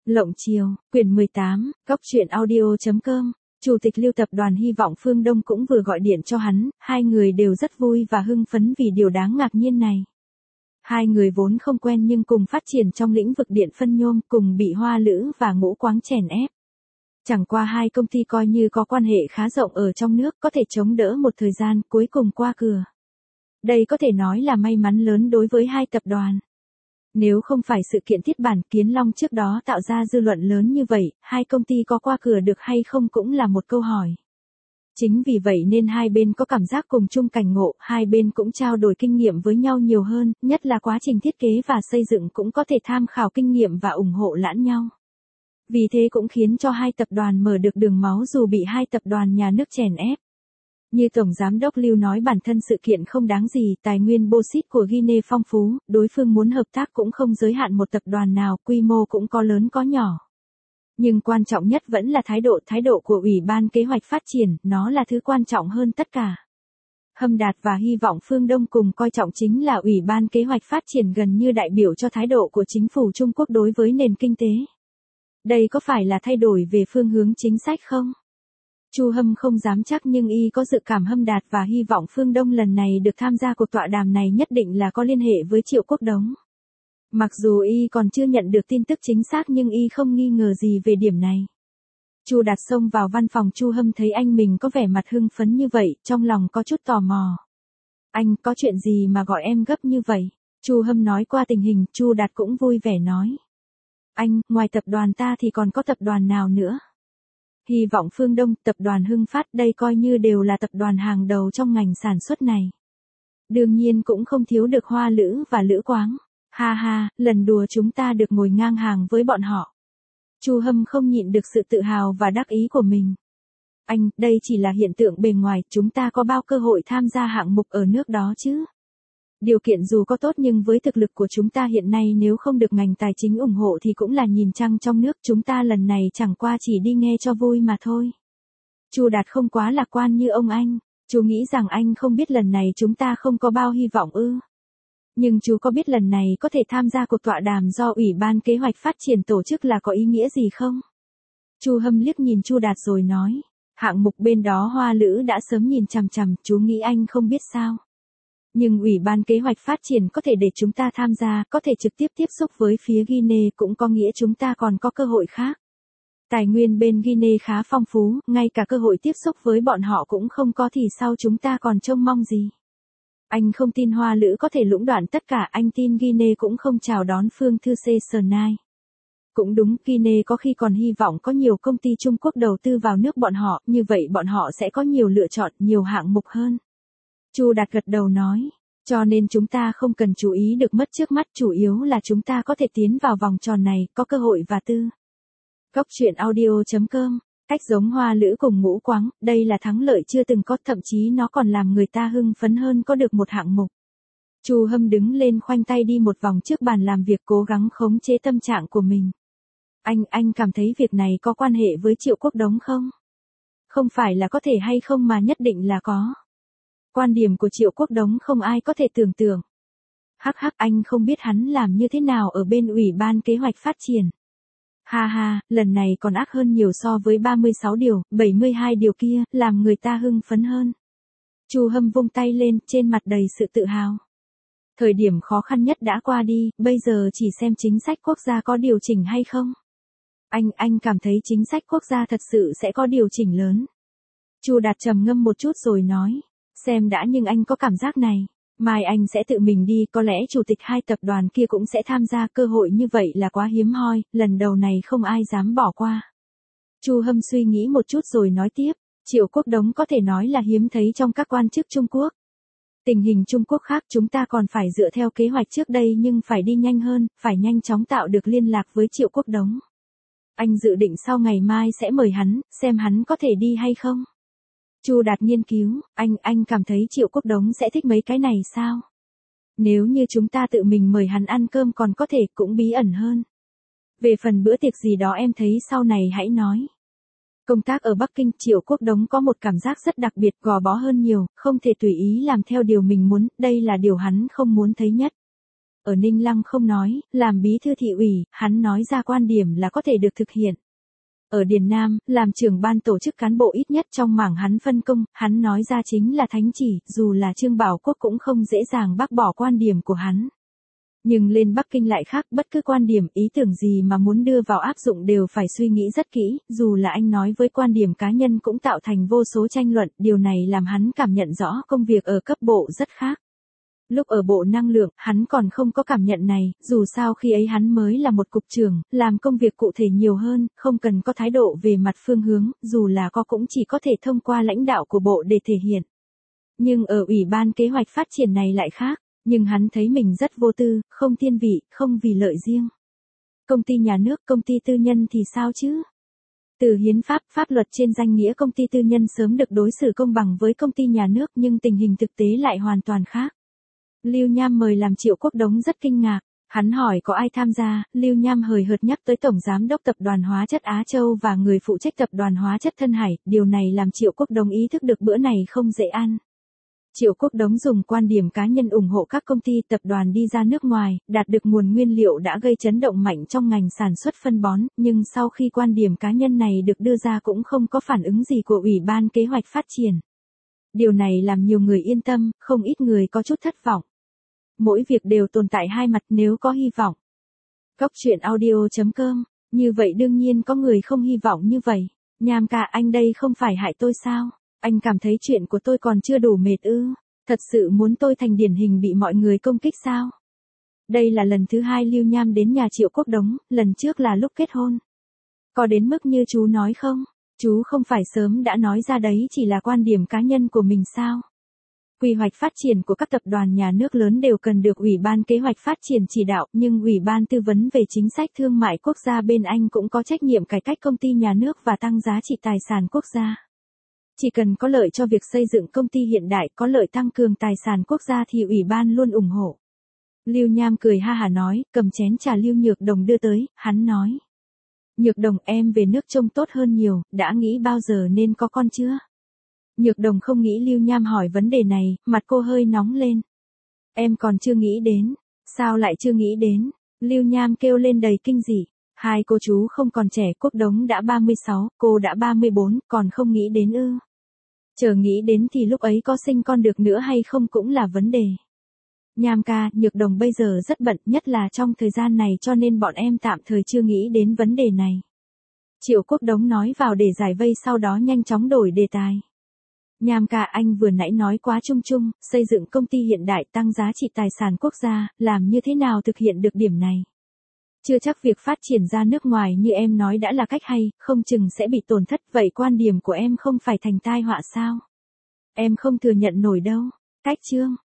Lộng Chiều, quyển 18, góc truyện audio.com. Chủ tịch Lưu tập đoàn hy vọng Phương Đông cũng vừa gọi điện cho hắn, hai người đều rất vui và hưng phấn vì điều đáng ngạc nhiên này. Hai người vốn không quen nhưng cùng phát triển trong lĩnh vực điện phân nhôm, cùng bị Hoa Lữ và Ngũ Quáng chèn ép. Chẳng qua hai công ty coi như có quan hệ khá rộng ở trong nước, có thể chống đỡ một thời gian, cuối cùng qua cửa. Đây có thể nói là may mắn lớn đối với hai tập đoàn. Nếu không phải sự kiện Thiết Bản Kiến Long trước đó tạo ra dư luận lớn như vậy, hai công ty có qua cửa được hay không cũng là một câu hỏi. Chính vì vậy nên hai bên có cảm giác cùng chung cảnh ngộ, hai bên cũng trao đổi kinh nghiệm với nhau nhiều hơn, nhất là quá trình thiết kế và xây dựng cũng có thể tham khảo kinh nghiệm và ủng hộ lẫn nhau. Vì thế cũng khiến cho hai tập đoàn mở được đường máu dù bị hai tập đoàn nhà nước chèn ép. Như Tổng Giám đốc Lưu nói, bản thân sự kiện không đáng gì, tài nguyên bauxit của Guinea phong phú, đối phương muốn hợp tác cũng không giới hạn một tập đoàn nào, quy mô cũng có lớn có nhỏ. Nhưng quan trọng nhất vẫn là thái độ của Ủy ban Kế hoạch Phát triển, nó là thứ quan trọng hơn tất cả. Hâm Đạt và hy vọng Phương Đông cùng coi trọng chính là Ủy ban Kế hoạch Phát triển gần như đại biểu cho thái độ của chính phủ Trung Quốc đối với nền kinh tế. Đây có phải là thay đổi về phương hướng chính sách không? Chu Hâm không dám chắc nhưng y có dự cảm Hâm Đạt và hy vọng Phương Đông lần này được tham gia cuộc tọa đàm này nhất định là có liên hệ với Triệu Quốc Đống. Mặc dù y còn chưa nhận được tin tức chính xác nhưng y không nghi ngờ gì về điểm này. Chu Đạt xông vào văn phòng Chu Hâm thấy anh mình có vẻ mặt hưng phấn như vậy, trong lòng có chút tò mò. Anh, có chuyện gì mà gọi em gấp như vậy? Chu Hâm nói qua tình hình, Chu Đạt cũng vui vẻ nói. Anh, ngoài tập đoàn ta thì còn có tập đoàn nào nữa? Hy vọng Phương Đông, tập đoàn Hưng Phát, đây coi như đều là tập đoàn hàng đầu trong ngành sản xuất này. Đương nhiên cũng không thiếu được Hoa Lữ và Lữ Quáng. Ha ha, lần đùa chúng ta được ngồi ngang hàng với bọn họ. Chu Hâm không nhịn được sự tự hào và đắc ý của mình. Anh, đây chỉ là hiện tượng bề ngoài, chúng ta có bao cơ hội tham gia hạng mục ở nước đó chứ? Điều kiện dù có tốt nhưng với thực lực của chúng ta hiện nay nếu không được ngành tài chính ủng hộ thì cũng là nhìn trăng trong nước, chúng ta lần này chẳng qua chỉ đi nghe cho vui mà thôi. Chu Đạt không quá lạc quan như ông anh, chú nghĩ rằng anh không biết lần này chúng ta không có bao hy vọng ư? Nhưng chú có biết lần này có thể tham gia cuộc tọa đàm do Ủy ban Kế hoạch Phát triển tổ chức là có ý nghĩa gì không? Chu Hâm liếc nhìn Chu Đạt rồi nói, hạng mục bên đó Hoa Lữ đã sớm nhìn chằm chằm, chú nghĩ anh không biết sao? Nhưng Ủy ban Kế hoạch Phát triển có thể để chúng ta tham gia, có thể trực tiếp tiếp xúc với phía Guinea cũng có nghĩa chúng ta còn có cơ hội khác. Tài nguyên bên Guinea khá phong phú, ngay cả cơ hội tiếp xúc với bọn họ cũng không có thì sao chúng ta còn trông mong gì. Anh không tin Hoa Lữ có thể lũng đoạn tất cả, anh tin Guinea cũng không chào đón Phương Thư Xê Sờ Nai. Cũng đúng, Guinea có khi còn hy vọng có nhiều công ty Trung Quốc đầu tư vào nước bọn họ, như vậy bọn họ sẽ có nhiều lựa chọn, nhiều hạng mục hơn. Chu Đạt gật đầu nói, cho nên chúng ta không cần chú ý được mất trước mắt, chủ yếu là chúng ta có thể tiến vào vòng tròn này, có cơ hội và tư. Góc truyện audio.com, cách giống Hoa Lữ cùng Ngũ Quáng, đây là thắng lợi chưa từng có, thậm chí nó còn làm người ta hưng phấn hơn có được một hạng mục. Chu Hâm đứng lên khoanh tay đi một vòng trước bàn làm việc cố gắng khống chế tâm trạng của mình. Anh cảm thấy việc này có quan hệ với Triệu Quốc Đống không? Không phải là có thể hay không mà nhất định là có. Quan điểm của Triệu Quốc Đống không ai có thể tưởng tượng. Hắc, anh không biết hắn làm như thế nào ở bên Ủy ban Kế hoạch Phát triển. Ha ha, lần này còn ác hơn nhiều so với 36 điều, 72 điều kia, làm người ta hưng phấn hơn. Chu Hâm vung tay lên, trên mặt đầy sự tự hào. Thời điểm khó khăn nhất đã qua đi, bây giờ chỉ xem chính sách quốc gia có điều chỉnh hay không. Anh cảm thấy chính sách quốc gia thật sự sẽ có điều chỉnh lớn. Chu Đạt trầm ngâm một chút rồi nói, xem đã nhưng anh có cảm giác này. Mai anh sẽ tự mình đi, có lẽ chủ tịch hai tập đoàn kia cũng sẽ tham gia, cơ hội như vậy là quá hiếm hoi, lần đầu này không ai dám bỏ qua. Chu Hâm suy nghĩ một chút rồi nói tiếp, Triệu Quốc Đống có thể nói là hiếm thấy trong các quan chức Trung Quốc. Tình hình Trung Quốc khác chúng ta còn phải dựa theo kế hoạch trước đây nhưng phải đi nhanh hơn, phải nhanh chóng tạo được liên lạc với Triệu Quốc Đống. Anh dự định sau ngày mai sẽ mời hắn, xem hắn có thể đi hay không. Chu Đạt nghiên cứu, anh cảm thấy Triệu Quốc Đống sẽ thích mấy cái này sao? Nếu như chúng ta tự mình mời hắn ăn cơm còn có thể cũng bí ẩn hơn. Về phần bữa tiệc gì đó em thấy sau này hãy nói. Công tác ở Bắc Kinh, Triệu Quốc Đống có một cảm giác rất đặc biệt, gò bó hơn nhiều, không thể tùy ý làm theo điều mình muốn, đây là điều hắn không muốn thấy nhất. Ở Ninh Lăng không nói, làm bí thư thị ủy, hắn nói ra quan điểm là có thể được thực hiện. Ở Điền Nam, làm trưởng ban tổ chức cán bộ ít nhất trong mảng hắn phân công, hắn nói ra chính là thánh chỉ, dù là Trương Bảo Quốc cũng không dễ dàng bác bỏ quan điểm của hắn. Nhưng lên Bắc Kinh lại khác, bất cứ quan điểm, ý tưởng gì mà muốn đưa vào áp dụng đều phải suy nghĩ rất kỹ, dù là anh nói với quan điểm cá nhân cũng tạo thành vô số tranh luận, điều này làm hắn cảm nhận rõ công việc ở cấp bộ rất khác. Lúc ở Bộ Năng lượng, hắn còn không có cảm nhận này, dù sao khi ấy hắn mới là một cục trưởng, làm công việc cụ thể nhiều hơn, không cần có thái độ về mặt phương hướng, dù là có cũng chỉ có thể thông qua lãnh đạo của bộ để thể hiện. Nhưng ở Ủy ban kế hoạch phát triển này lại khác, nhưng hắn thấy mình rất vô tư, không thiên vị, không vì lợi riêng. Công ty nhà nước, công ty tư nhân thì sao chứ? Từ hiến pháp, pháp luật trên danh nghĩa công ty tư nhân sớm được đối xử công bằng với công ty nhà nước nhưng tình hình thực tế lại hoàn toàn khác. Lưu Nham mời làm Triệu Quốc Đống rất kinh ngạc. Hắn hỏi có ai tham gia, Lưu Nham hời hợt nhắc tới Tổng Giám đốc Tập đoàn Hóa chất Á Châu và người phụ trách Tập đoàn Hóa chất Thân Hải, điều này làm Triệu Quốc Đống ý thức được bữa này không dễ ăn. Triệu Quốc Đống dùng quan điểm cá nhân ủng hộ các công ty tập đoàn đi ra nước ngoài, đạt được nguồn nguyên liệu đã gây chấn động mạnh trong ngành sản xuất phân bón, nhưng sau khi quan điểm cá nhân này được đưa ra cũng không có phản ứng gì của Ủy ban Kế hoạch Phát triển. Điều này làm nhiều người yên tâm, không ít người có chút thất vọng. Mỗi việc đều tồn tại hai mặt nếu có hy vọng. Góc truyện audio.com, như vậy đương nhiên có người không hy vọng như vậy. Nham ca, anh đây không phải hại tôi sao? Anh cảm thấy chuyện của tôi còn chưa đủ mệt ư? Thật sự muốn tôi thành điển hình bị mọi người công kích sao? Đây là lần thứ 2 Lưu Nham đến nhà Triệu Quốc Đống, lần trước là lúc kết hôn. Có đến mức như chú nói không? Chú không phải sớm đã nói ra đấy chỉ là quan điểm cá nhân của mình sao? Quy hoạch phát triển của các tập đoàn nhà nước lớn đều cần được Ủy ban Kế hoạch Phát triển chỉ đạo, nhưng Ủy ban Tư vấn về chính sách thương mại quốc gia bên Anh cũng có trách nhiệm cải cách công ty nhà nước và tăng giá trị tài sản quốc gia. Chỉ cần có lợi cho việc xây dựng công ty hiện đại, có lợi tăng cường tài sản quốc gia thì Ủy ban luôn ủng hộ. Lưu Nham cười ha hả nói, cầm chén trà Lưu Nhược Đồng đưa tới, hắn nói. Nhược Đồng, em về nước trông tốt hơn nhiều, đã nghĩ bao giờ nên có con chưa? Nhược Đồng không nghĩ Lưu Nham hỏi vấn đề này, mặt cô hơi nóng lên. Em còn chưa nghĩ đến. Sao lại chưa nghĩ đến? Lưu Nham kêu lên đầy kinh dị. Hai cô chú không còn trẻ, Quốc Đống đã 36, cô đã 34, còn không nghĩ đến ư? Chờ nghĩ đến thì lúc ấy có sinh con được nữa hay không cũng là vấn đề. Nham ca, Nhược Đồng bây giờ rất bận, nhất là trong thời gian này cho nên bọn em tạm thời chưa nghĩ đến vấn đề này. Triệu Quốc Đống nói vào để giải vây, sau đó nhanh chóng đổi đề tài. Nham ca, anh vừa nãy nói quá chung chung, xây dựng công ty hiện đại, tăng giá trị tài sản quốc gia, làm như thế nào thực hiện được điểm này? Chưa chắc việc phát triển ra nước ngoài như em nói đã là cách hay, không chừng sẽ bị tổn thất, vậy quan điểm của em không phải thành tai họa sao? Em không thừa nhận nổi đâu. Cách chương